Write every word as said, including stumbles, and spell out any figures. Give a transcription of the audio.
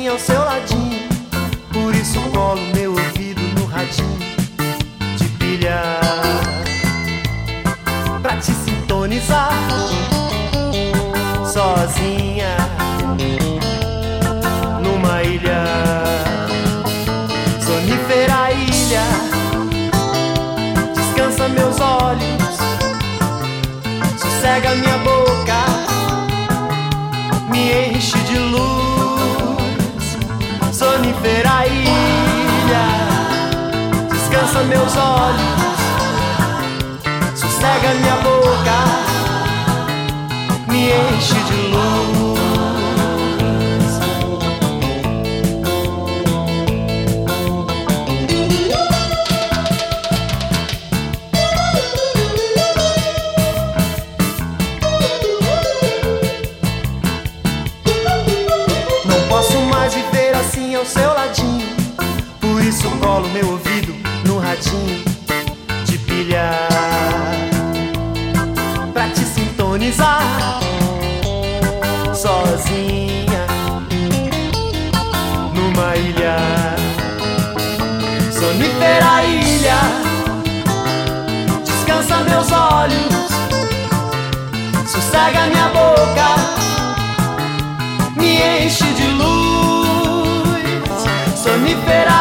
assim ao seu ladinho. Por isso colo meu ouvido no radinho de pilha, pra te sintonizar sozinha numa ilha, sonífera ilha. Descansa meus olhos, sossega minha boca, me enche de luz. Sonífera ilha, descansa meus olhos, sossega minha boca, me enche de luz. Não posso mais viver assim ao seu ladinho, por isso colo meu ouvido no radinho de pilha, pra te sintonizar sozinha numa ilha, sonífera ilha. Descansa meus olhos, sossega minha boca, me enche de luz. Sonífera